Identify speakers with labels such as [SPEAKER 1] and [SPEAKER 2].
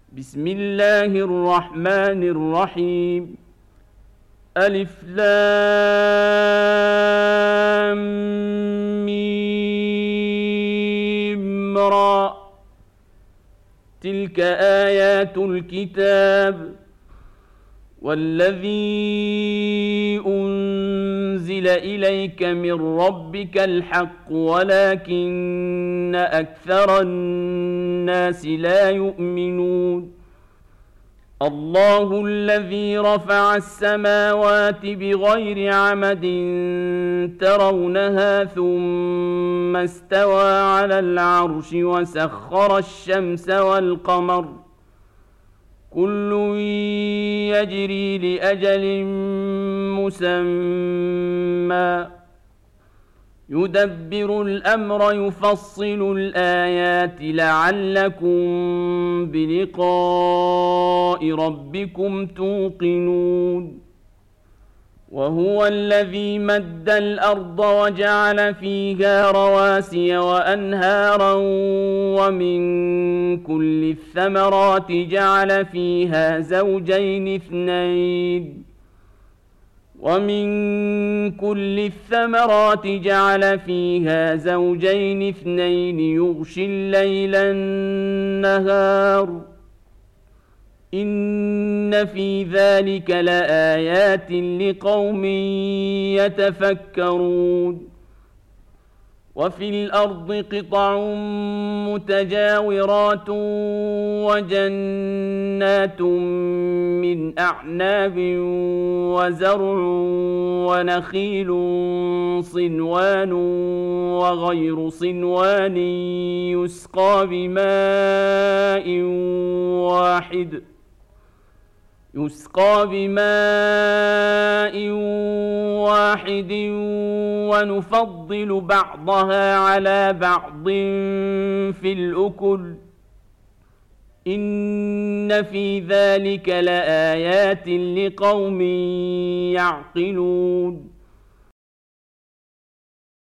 [SPEAKER 1] بسم الله الرحمن الرحيم. ألف لام ميم را. تلك آيات الكتاب والذي أنزل إليك من ربك الحق ولكن أكثر الناس لا يؤمنون. الله الذي رفع السماوات بغير عمد ترونها ثم استوى على العرش وسخر الشمس والقمر كل يجري لأجل مسمى يدبر الأمر يفصل الآيات لعلكم بلقاء ربكم توقنون. وهو الذي مد الأرض وجعل فيها رواسي وأنهارا ومن كل الثمرات جعل فيها زوجين اثنين يغشي الليل النهار إن في ذلك لآيات لقوم يتفكرون. وفي الأرض قطع متجاورات وجنات من أعناب وزرع ونخيل صنوان وغير صنوان يسقى بماء واحد ونفضل بعضها على بعض في الأكل إن في ذلك لآيات لقوم يعقلون.